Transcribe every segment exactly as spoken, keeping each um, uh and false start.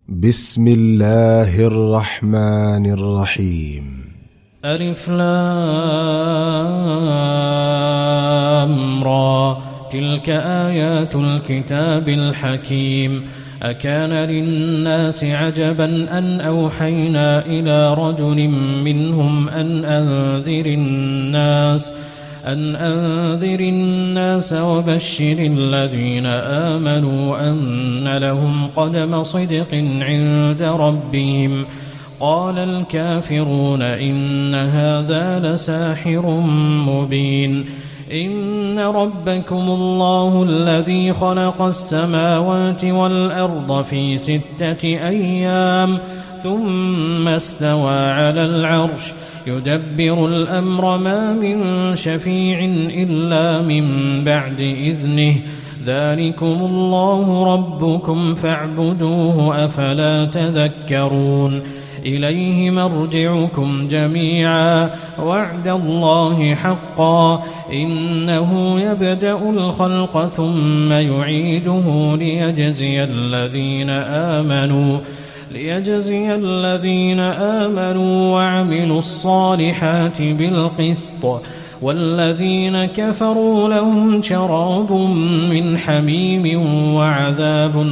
بسم الله الرحمن الرحيم. ألف لام را، تلك آيات الكتاب الحكيم. أكان للناس عجبا أن أوحينا إلى رجل منهم أن أنذر الناس أن أنذر الناس وبشر الذين آمنوا أن لهم قدم صدق عند ربهم. قال الكافرون إن هذا لساحر مبين. إن ربكم الله الذي خلق السماوات والأرض في ستة أيام ثم استوى على العرش يدبر الأمر ما من شفيع إلا من بعد إذنه. ذلكم الله ربكم فاعبدوه أفلا تذكرون. إليه مرجعكم جميعا وعد الله حقا إنه يبدأ الخلق ثم يعيده ليجزي الذين آمنوا ليجزي الذين آمنوا وعملوا الصالحات بالقسط والذين كفروا لهم شراب من حميم وعذاب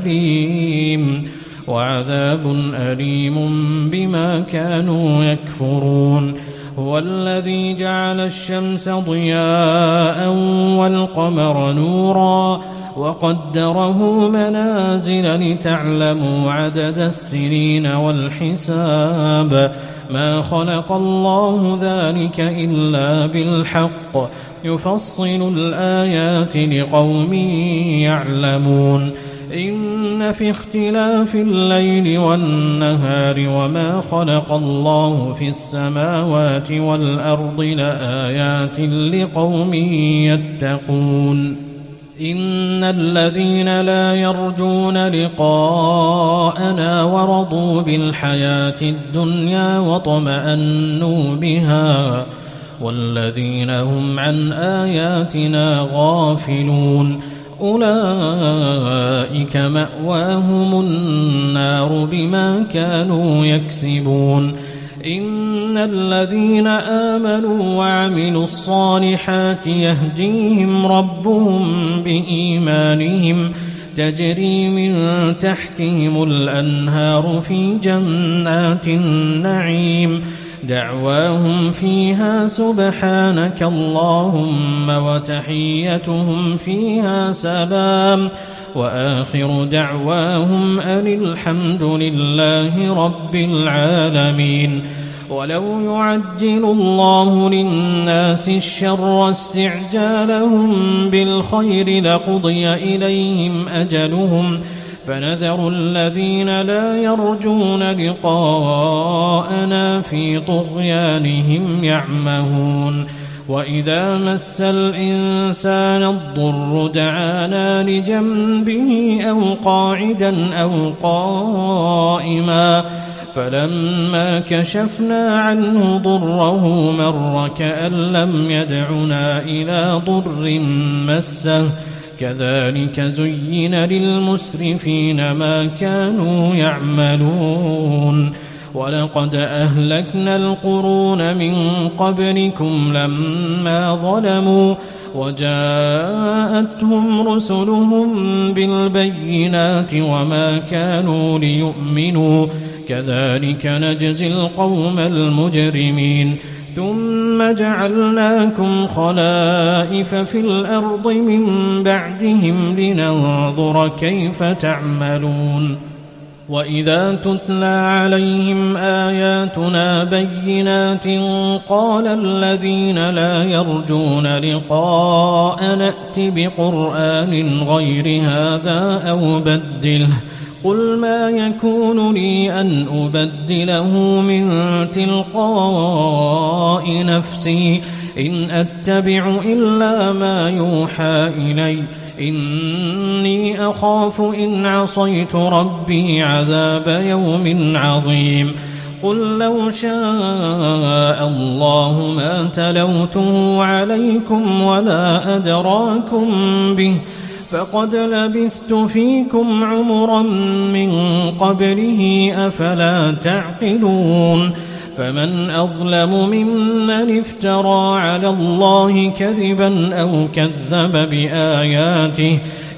أليم وعذاب أليم بما كانوا يكفرون. هو الذي جعل الشمس ضياء والقمر نورا وقدره منازل لتعلموا عدد السنين والحساب. ما خلق الله ذلك إلا بالحق يفصل الآيات لقوم يعلمون. إن في اختلاف الليل والنهار وما خلق الله في السماوات والأرض لآيات لقوم يتقون. إن الذين لا يرجون لقاءنا ورضوا بالحياة الدنيا واطمأنوا بها والذين هم عن آياتنا غافلون أولئك مأواهم النار بما كانوا يكسبون. إن الذين آمنوا وعملوا الصالحات يهديهم ربهم بإيمانهم تجري من تحتهم الأنهار في جنات النعيم دعواهم فيها سبحانك اللهم وتحيتهم فيها سلام وآخر دعواهم أن الحمد لله رب العالمين. ولو يعجل الله للناس الشر استعجالهم بالخير لقضي إليهم أجلهم فنذر الذين لا يرجون لقاءنا في طغيانهم يعمهون. وإذا مس الإنسان الضر دعانا لجنبه أو قاعدا أو قائما فلما كشفنا عنه ضره مر كأن لم يدعنا إلى ضر مسه كذلك زين للمسرفين ما كانوا يعملون. ولقد أهلكنا القرون من قبلكم لما ظلموا وجاءتهم رسلهم بالبينات وما كانوا ليؤمنوا كذلك نجزي القوم المجرمين. ثم جعلناكم خلائف في الأرض من بعدهم لننظر كيف تعملون. وإذا تتلى عليهم آياتنا بينات قال الذين لا يرجون لقاء نأت بقرآن غير هذا أو بدله قل ما يكون لي أن أبدله من تلقاء نفسي إن أتبع إلا ما يوحى إلي إني أخاف إن عصيت ربي عذاب يوم عظيم. قل لو شاء الله ما تلوته عليكم ولا أدراكم به فقد لبثت فيكم عمرا من قبله أفلا تعقلون فمن أظلم ممن افترى على الله كذبا أو كذب بآياته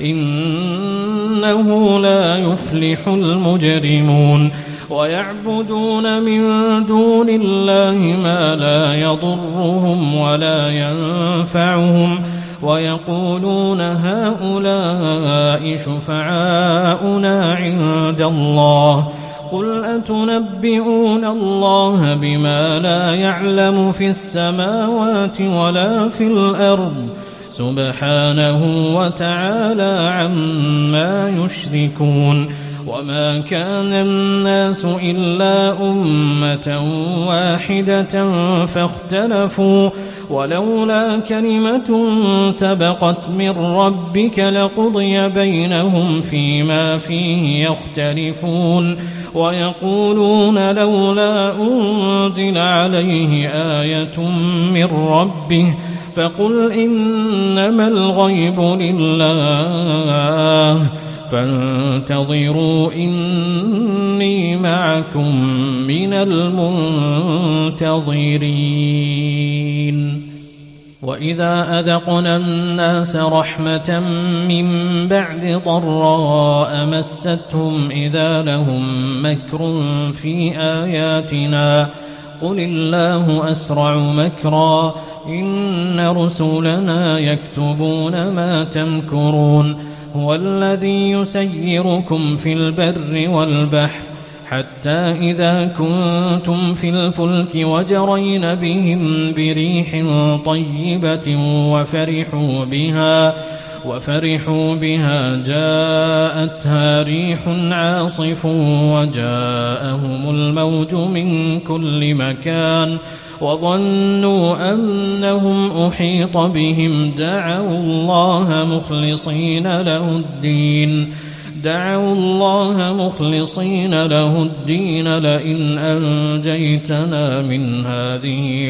إنه لا يفلح المجرمون ويعبدون من دون الله ما لا يضرهم ولا ينفعهم ويقولون هؤلاء شفعاؤنا عند الله قل أتنبئون الله بما لا يعلم في السماوات ولا في الأرض سبحانه وتعالى عما يشركون وما كان الناس إلا أمة واحدة فاختلفوا ولولا كلمة سبقت من ربك لقضي بينهم فيما فيه يختلفون ويقولون لولا أنزل عليه آية من ربه فقل إنما الغيب لله فانتظروا إني معكم من المنتظرين وإذا أذقنا الناس رحمة من بعد ضراء مستهم إذا لهم مكر في آياتنا قل الله أسرع مكرا إن رسلنا يكتبون ما تمكرون هو الذي يسيركم في البر والبحر حتى إذا كنتم في الفلك وجرين بهم بريح طيبة وفرحوا بها وفرحوا بها جاءتها ريح عاصف وجاءهم الموج من كل مكان وظنوا أنهم أحيط بهم دعوا الله مخلصين له الدين دعوا الله مخلصين له الدين لئن أنجيتنا من هذه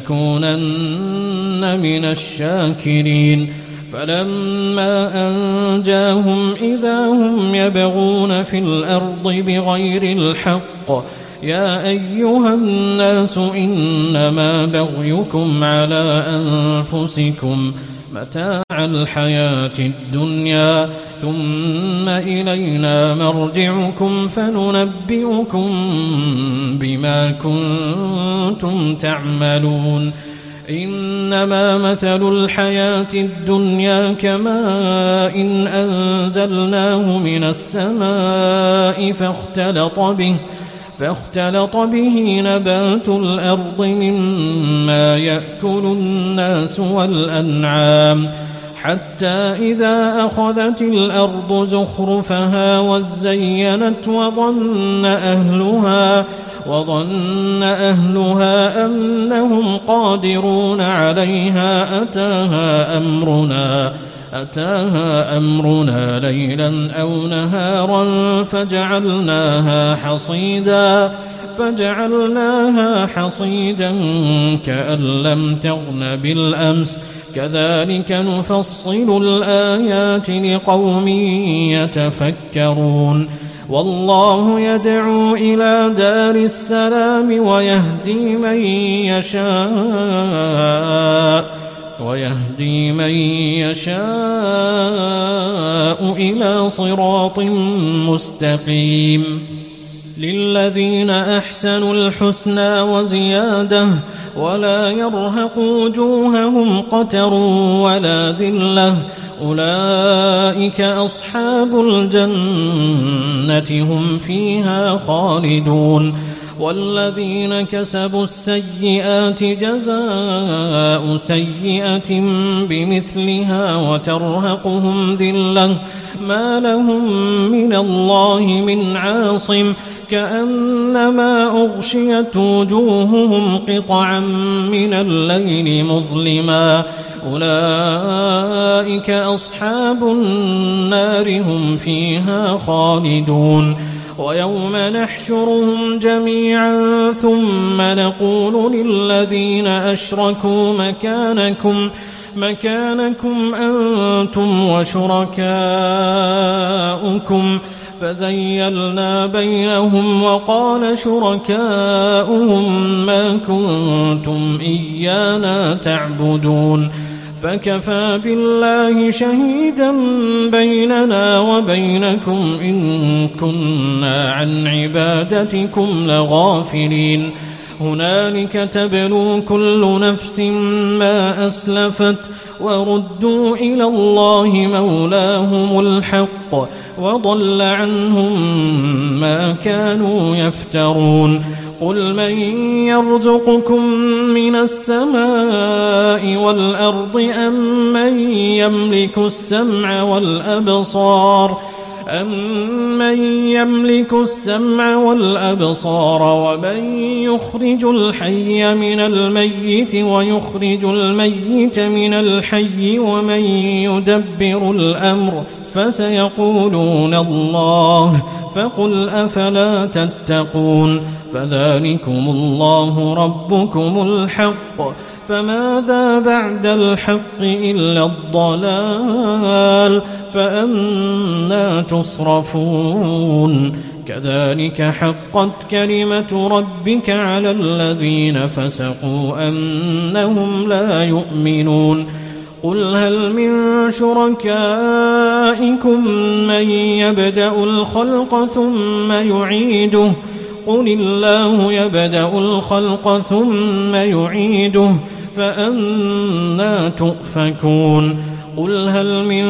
لنكونن من الشاكرين فلما أنجاهم إذا هم يبغون في الأرض بغير الحق يا أيها الناس إنما بغيكم على أنفسكم متاع الحياة الدنيا ثم إلينا مرجعكم فننبئكم بما كنتم تعملون إنما مثل الحياة الدنيا كماء إن أنزلناه من السماء فاختلط به فاختلط به نبات الأرض مما يأكل الناس والأنعام حتى إذا أخذت الأرض زخرفها وزينت وظن أهلها وظن أهلها أنهم قادرون عليها أتاها أمرنا أتاها أمرنا ليلا أو نهارا فجعلناها حصيدا فجعلناها حصيدا كأن لم تغن بالأمس كذلك نفصل الآيات لقوم يتفكرون والله يدعو إلى دار السلام ويهدي من يشاء ويهدي من يشاء إلى صراط مستقيم للذين أحسنوا الحسنى وزيادة ولا يرهق وجوههم قتر ولا ذلة أولئك أصحاب الجنة هم فيها خالدون والذين كسبوا السيئات جزاء سيئة بمثلها وترهقهم ذلة ما لهم من الله من عاصم كأنما أغشيت وجوههم قطعا من الليل مظلما أولئك أصحاب النار هم فيها خالدون ويوم نحشرهم جميعا ثم نقول للذين أشركوا مكانكم مكانكم أنتم وشركاؤكم فزيلنا بينهم وقال شركاؤهم ما كنتم إيانا تعبدون فكفى بالله شهيدا بيننا وبينكم إن كنا عن عبادتكم لغافلين هنالك تبلو كل نفس ما أسلفت وردوا إلى الله مولاهم الحق وضل عنهم ما كانوا يفترون قل من يرزقكم من السماء والأرض أم من يملك السمع والأبصار أمن يملك السمع والأبصار ومن يخرج الحي من الميت ويخرج الميت من الحي ومن يدبر الأمر فسيقولون الله فقل أفلا تتقون فذلكم الله ربكم الحق فماذا بعد الحق إلا الضلال فأنى تصرفون كذلك حقت كلمة ربك على الذين فسقوا أنهم لا يؤمنون قل هل من شركائكم من يبدأ الخلق ثم يعيده قل الله يبدأ الخلق ثم يعيده فأنى تؤفكون قل هل من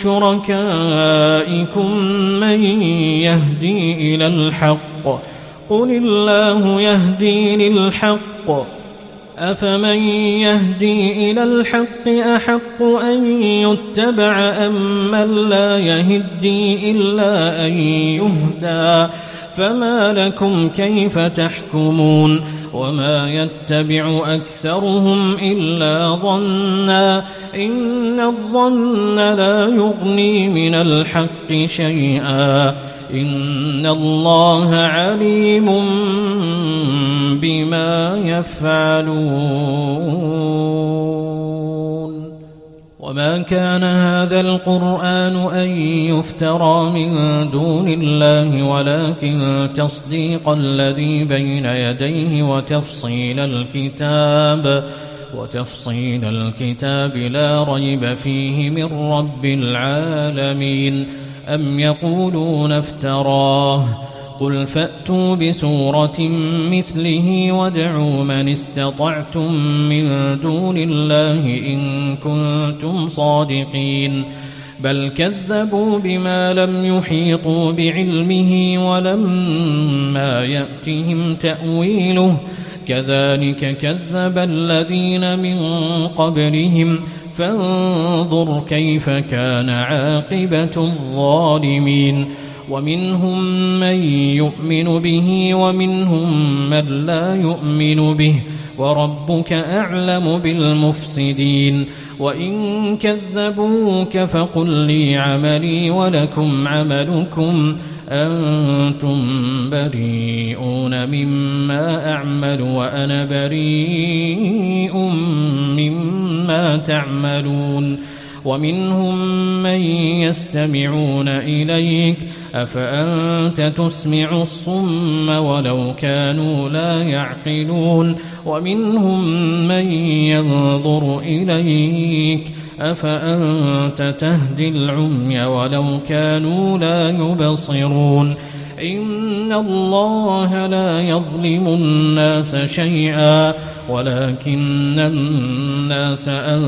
شركائكم من يهدي إلى الحق قل الله يهدي للحق أفمن يهدي إلى الحق أحق أن يتبع أم من لا يهدي إلا أن يهدى فما لكم كيف تحكمون وما يتبع أكثرهم إلا ظنا إن الظن لا يغني من الحق شيئا إن الله عليم بما يفعلون وما كان هذا القرآن أن يفترى من دون الله ولكن تصديق الذي بين يديه وتفصيل الكتاب وتفصيل الكتاب لا ريب فيه من رب العالمين أم يقولون افتراه قل فأتوا بسورة مثله وادعوا من استطعتم من دون الله إن كنتم صادقين بل كذبوا بما لم يحيطوا بعلمه ولما يأتهم تأويله كذلك كذب الذين من قبلهم فانظر كيف كان عاقبة الظالمين ومنهم من يؤمن به ومنهم من لا يؤمن به وربك أعلم بالمفسدين وإن كذبوك فقل لي عملي ولكم عملكم أنتم بريئون مما أعمل وأنا بريء مما تعملون ومنهم من يستمعون إليك أفأنت تسمع الصم ولو كانوا لا يعقلون ومنهم من ينظر إليك أفأنت تهدي العمي ولو كانوا لا يبصرون إن الله لا يظلم الناس شيئا ولكن الناس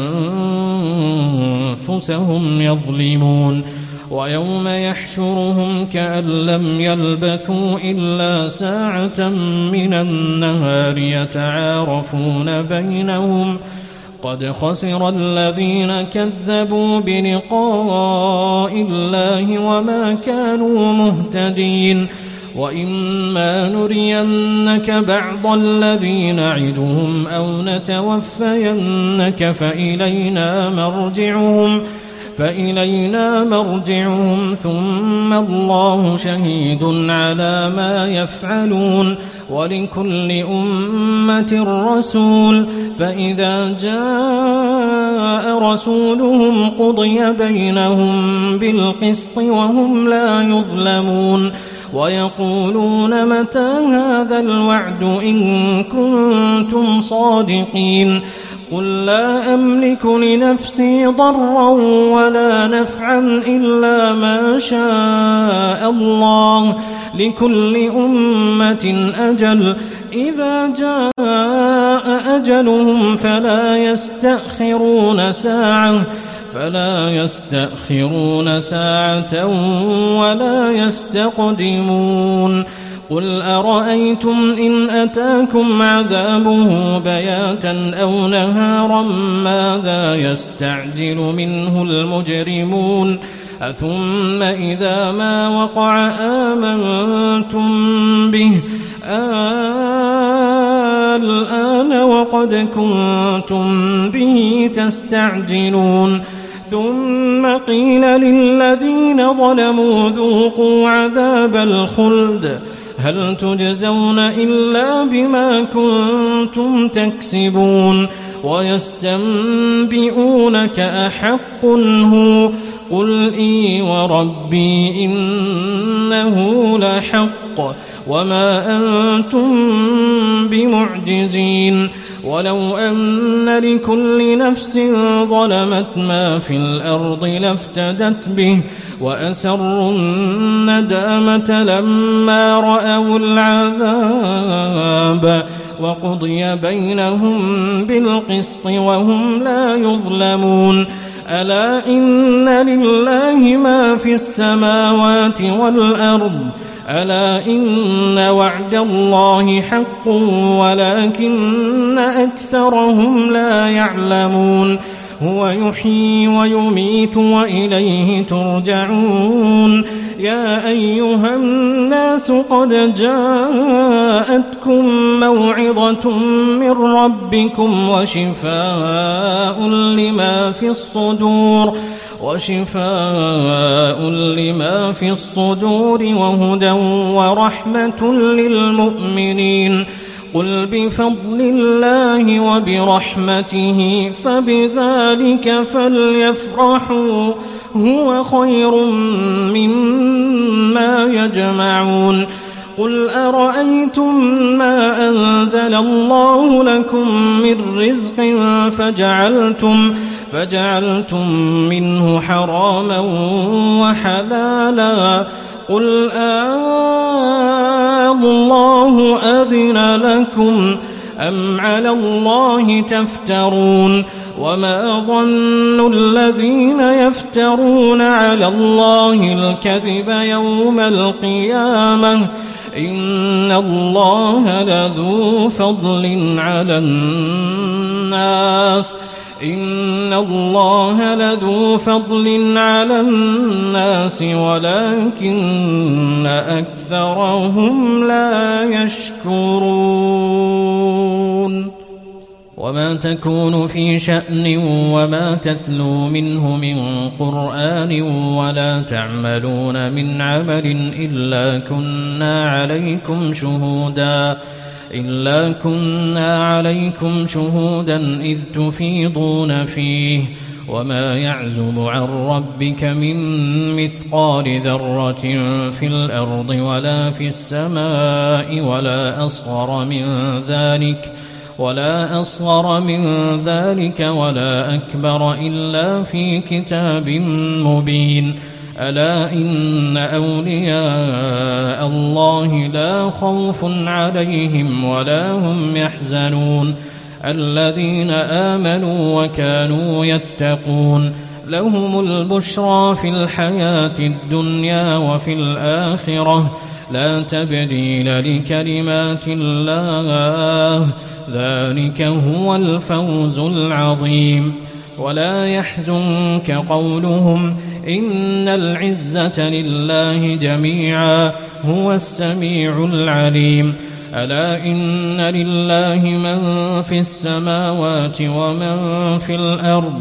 أنفسهم يظلمون ويوم يحشرهم كأن لم يلبثوا إلا ساعة من النهار يتعارفون بينهم قد خسر الذين كذبوا بلقاء الله وما كانوا مهتدين وإما نرينك بعض الذي نعدهم أو نتوفينك فإلينا مرجعهم فإلينا مرجعهم ثم الله شهيد على ما يفعلون ولكل أمة رسول فإذا جاء رسولهم قضي بينهم بالقسط وهم لا يظلمون ويقولون متى هذا الوعد إن كنتم صادقين قل لا أملك لنفسي ضرا ولا نفعا إلا ما شاء الله لكل أمة أجل إذا جاء أجلهم فلا يستأخرون ساعة فلا يستأخرون ساعة ولا يستقدمون قل أرأيتم إن أتاكم عذابه بياتا أو نهارا ماذا يستعجل منه المجرمون أثم إذا ما وقع آمنتم به الآن وقد كنتم به تستعجلون ثم قيل للذين ظلموا ذوقوا عذاب الخلد هل تجزون إلا بما كنتم تكسبون ويستنبئونك أحق هو قل إي وربي إنه لحق وما أنتم بمعجزين ولو أن لكل نفس ظلمت ما في الأرض لافتدت به وأسروا الندامة لما رأوا العذاب وقضي بينهم بالقسط وهم لا يظلمون ألا إن لله ما في السماوات والأرض ألا إن وعد الله حق ولكن أكثرهم لا يعلمون هو يحيي ويميت وإليه ترجعون يا أيها الناس قد جاءتكم موعظة من ربكم وشفاء لما في الصدور وشفاء لما في الصدور وهدى ورحمة للمؤمنين قل بفضل الله وبرحمته فبذلك فليفرحوا هو خير مما يجمعون قل أرأيتم ما أنزل الله لكم من رزق فجعلتم فجعلتم منه حراما وحلالا قل آه الله أذن لكم أم على الله تفترون وما ظن الذين يفترون على الله الكذب يوم القيامة إن الله لذو فضل على الناس إن الله لذو فضل على الناس ولكن أكثرهم لا يشكرون وما تكون في شأن وما تتلو منه من قرآن ولا تعملون من عمل إلا كنا عليكم شهودا إلا كنا عليكم شهودا إذ تفيضون فيه وما يعزب عن ربك من مثقال ذرة في الأرض ولا في السماء ولا أصغر من ذلك ولا أصغر من ذلك ولا أكبر إلا في كتاب مبين ألا إن أولياء الله لا خوف عليهم ولا هم يحزنون الذين آمنوا وكانوا يتقون لهم البشرى في الحياة الدنيا وفي الآخرة لا تبديل لكلمات الله ذلك هو الفوز العظيم ولا يحزنك قولهم إن العزة لله جميعا هو السميع العليم ألا إن لله من في السماوات ومن في الأرض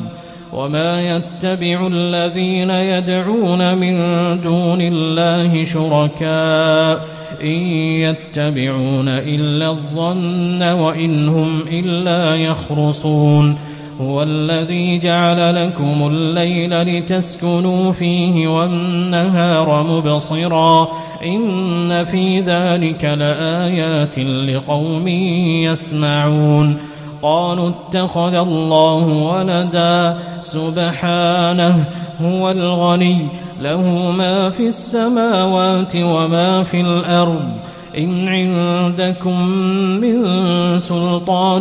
وما يتبع الذين يدعون من دون الله شركاء إن يتبعون إلا الظن وإن هم إلا يخرصون هو الذي جعل لكم الليل لتسكنوا فيه والنهار مبصرا إن في ذلك لآيات لقوم يسمعون قالوا اتخذ الله ولدا سبحانه هو الغني له ما في السماوات وما في الأرض إن عندكم من سلطان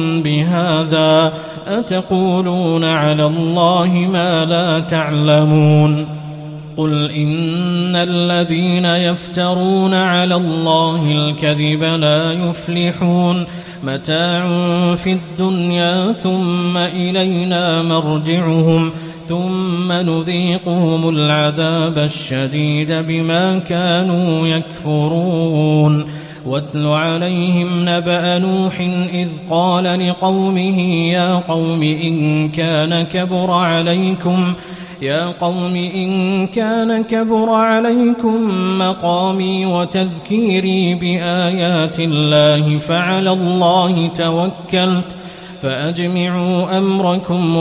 بهذا أتقولون على الله ما لا تعلمون قل إن الذين يفترون على الله الكذب لا يفلحون متاع في الدنيا ثم إلينا مرجعهم ثم نذيقهم العذاب الشديد بما كانوا يكفرون واتل عليهم نبأ نوح إذ قال لقومه يا قوم إن كان كبر عليكم يا قوم إن كان كبر عليكم مقامي وتذكيري بآيات الله فعلى الله توكلت فأجمعوا أمركم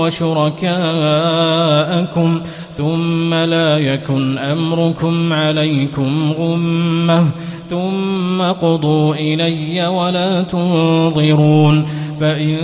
وشركاءكم ثم لا يكن أمركم عليكم غمة ثم قضوا إلي ولا تنظرون فإن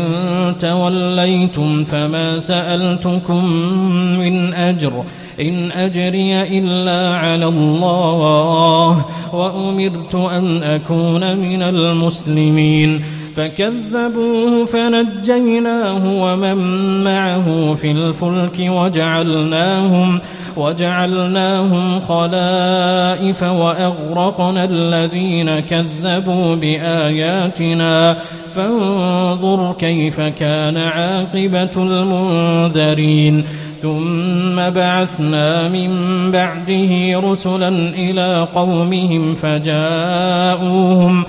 توليتم فما سألتكم من أجر إن أجري إلا على الله وأمرت أن أكون من المسلمين فكذبوه فنجيناه ومن معه في الفلك وجعلناهم وجعلناهم خلائف وأغرقنا الذين كذبوا بآياتنا فانظر كيف كان عاقبة المنذرين ثم بعثنا من بعده رسلا إلى قومهم فجاءوهم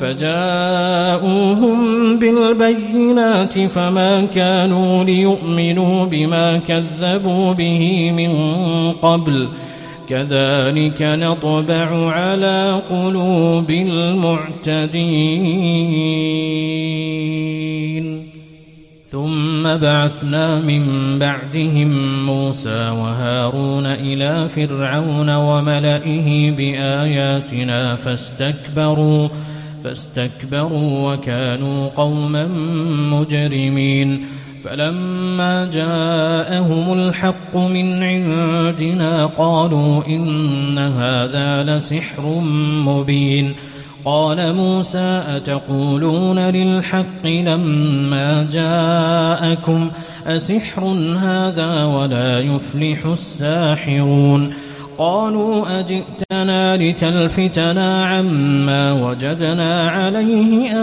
فجاءوهم بالبينات فما كانوا ليؤمنوا بما كذبوا به من قبل كذلك نطبع على قلوب المعتدين ثم بعثنا من بعدهم موسى وهارون إلى فرعون وملئه بآياتنا فاستكبروا فاستكبروا وكانوا قوما مجرمين فلما جاءهم الحق من عندنا قالوا إن هذا لسحر مبين قال موسى أتقولون للحق لما جاءكم أسحر هذا ولا يفلح الساحرون قالوا أجئتنا لتلفتنا عما وجدنا عليه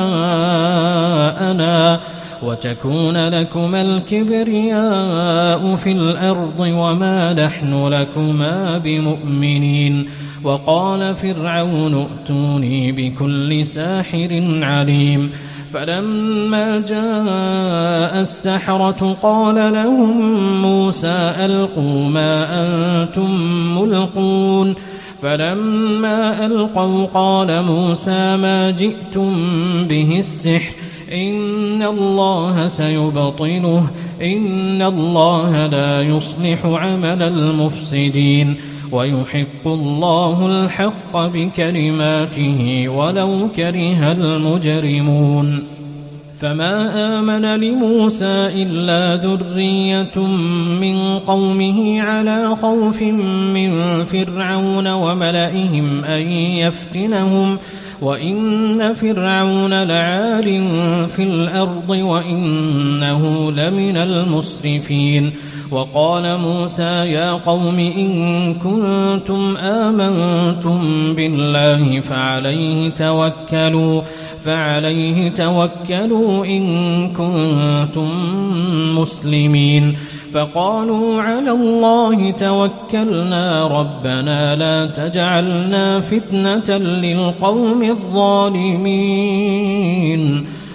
آباءنا وتكون لكما الكبرياء في الأرض وما نحن لكما بمؤمنين وقال فرعون ائتوني بكل ساحر عليم فلما جاء السحرة قال لهم موسى ألقوا ما أنتم ملقون فلما ألقوا قال موسى ما جئتم به السحر إن الله سيبطله إن الله لا يصلح عمل المفسدين ويحق الله الحق بكلماته ولو كره المجرمون فما آمن لموسى إلا ذرية من قومه على خوف من فرعون وملئهم أن يفتنهم وإن فرعون لعال في الأرض وإنه لمن المسرفين وقال موسى يا قوم إن كنتم آمنتم بالله فعليه توكلوا فعليه توكلوا إن كنتم مسلمين فقالوا على الله توكلنا ربنا لا تجعلنا فتنة للقوم الظالمين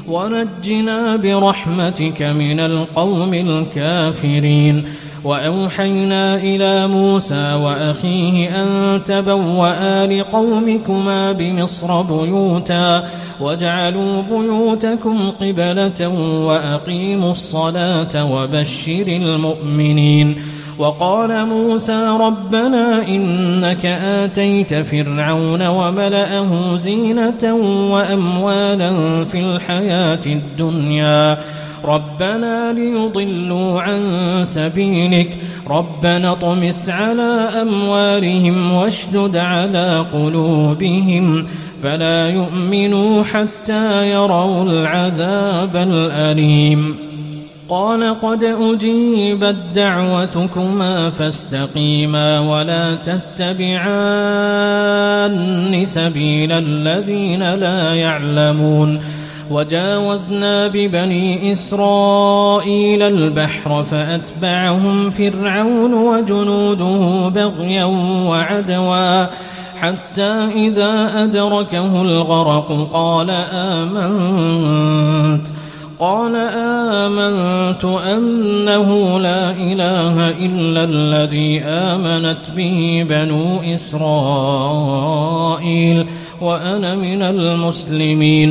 ونجنا برحمتك من القوم الكافرين. وأوحينا إلى موسى وأخيه أن تبوأ لقومكما بمصر بيوتا واجعلوا بيوتكم قبلة وأقيموا الصلاة وبشر المؤمنين. وقال موسى ربنا إنك آتيت فرعون وملأه زينة وأموالا في الحياة الدنيا ربنا ليضلوا عن سبيلك ربنا اطمس على أموالهم واشدد على قلوبهم فلا يؤمنوا حتى يروا العذاب الأليم. قال قد أجيبت دعوتكما فاستقيما ولا تتبعان سبيل الذين لا يعلمون. وجاوزنا ببني إسرائيل البحر فأتبعهم فرعون وجنوده بغيا وعدوا حتى إذا أدركه الغرق قال آمنت قال آمنت أنه لا إله إلا الذي آمنت به بنو إسرائيل وأنا من المسلمين.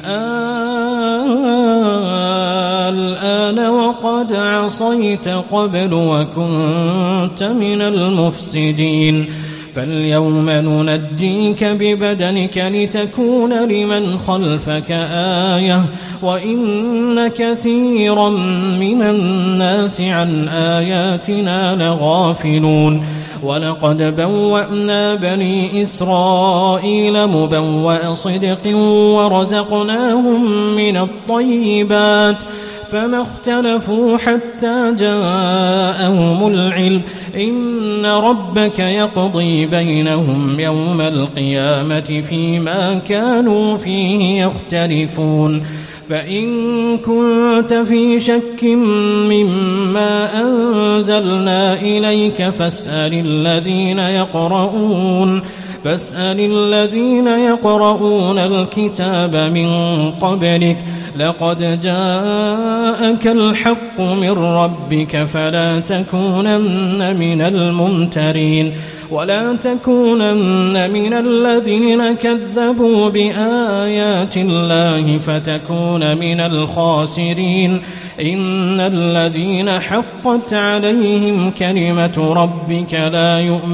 الآن وقد عصيت قبل وكنت من المفسدين فاليوم ننجيك ببدنك لتكون لمن خلفك آية وإن كثيرا من الناس عن آياتنا لغافلون. ولقد بوأنا بني إسرائيل مبوأ صدق ورزقناهم من الطيبات فما اختلفوا حتى جاءهم العلم إن ربك يقضي بينهم يوم القيامة فيما كانوا فيه يختلفون. فإن كنت في شك مما أنزلنا إليك فاسأل الذين يقرؤون فاسأل الذين يقرؤون الكتاب من قبلك لقد جاءك الحق من ربك فلا تكونن من الممترين ولا تكونن من الذين كذبوا بآيات الله فتكون من الخاسرين. إن الذين حقت عليهم كلمة ربك لا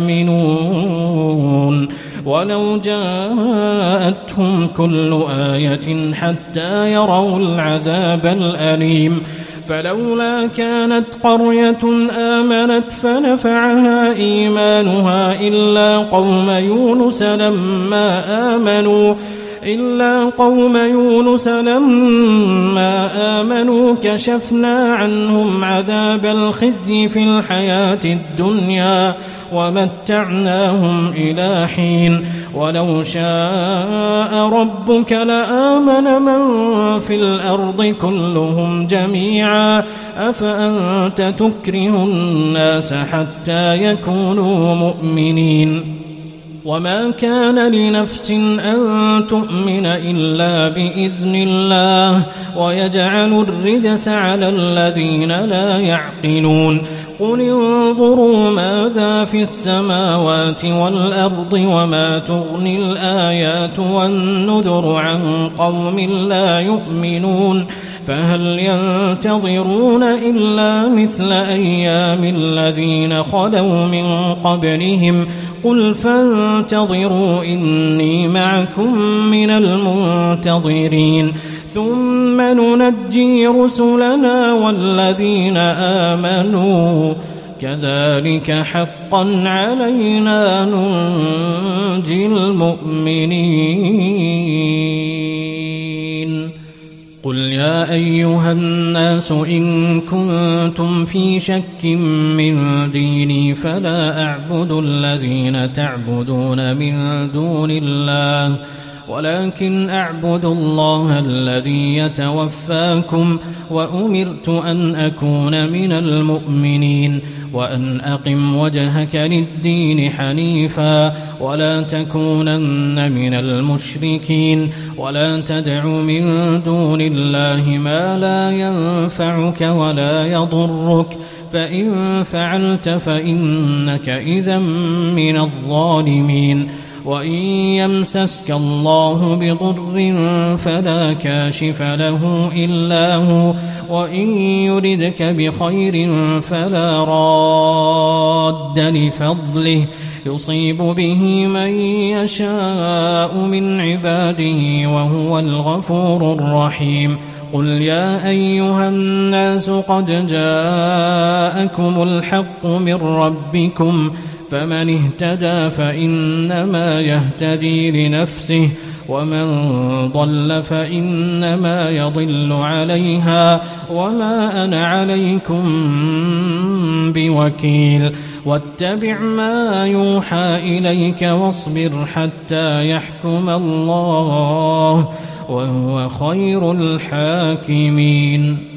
يؤمنون ولو جاءتهم كل آية حتى يروا العذاب الأليم. فلولا كانت قرية آمنت فنفعها إيمانها إلا قوم يونس لما آمنوا إلا قوم يونس لما آمنوا كشفنا عنهم عذاب الخزي في الحياة الدنيا ومتعناهم إلى حين ولو شاء ربك لآمن من في الأرض كلهم جميعا أفأنت تكره الناس حتى يكونوا مؤمنين. وما كان لنفس أن تؤمن إلا بإذن الله ويجعل الرجس على الذين لا يعقلون. قل انظروا ماذا في السماوات والأرض وما تغني الآيات والنذر عن قوم لا يؤمنون فهل ينتظرون إلا مثل أيام الذين خلوا من قبلهم قل فانتظروا إني معكم من المنتظرين ثم ننجي رسلنا والذين آمنوا كذلك حقا علينا ننجي المؤمنين. قل يا أيها الناس إن كنتم في شك من ديني فلا أعبد الذين تعبدون من دون الله ولكن أعبد الله الذي يتوفاكم وأمرت أن أكون من المؤمنين وأن أقم وجهك للدين حنيفا ولا تكونن من المشركين ولا تدع من دون الله ما لا ينفعك ولا يضرك فإن فعلت فإنك إذا من الظالمين وإن يمسسك الله بضر فلا كاشف له إلا هو وإن يردك بخير فلا راد لفضله يصيب به من يشاء من عباده وهو الغفور الرحيم قل يا أيها الناس قد جاءكم الحق من ربكم فمن اهتدى فإنما يهتدي لنفسه ومن ضل فإنما يضل عليها وما أنا عليكم بوكيل واتبع ما يوحى إليك واصبر حتى يحكم الله وهو خير الحاكمين.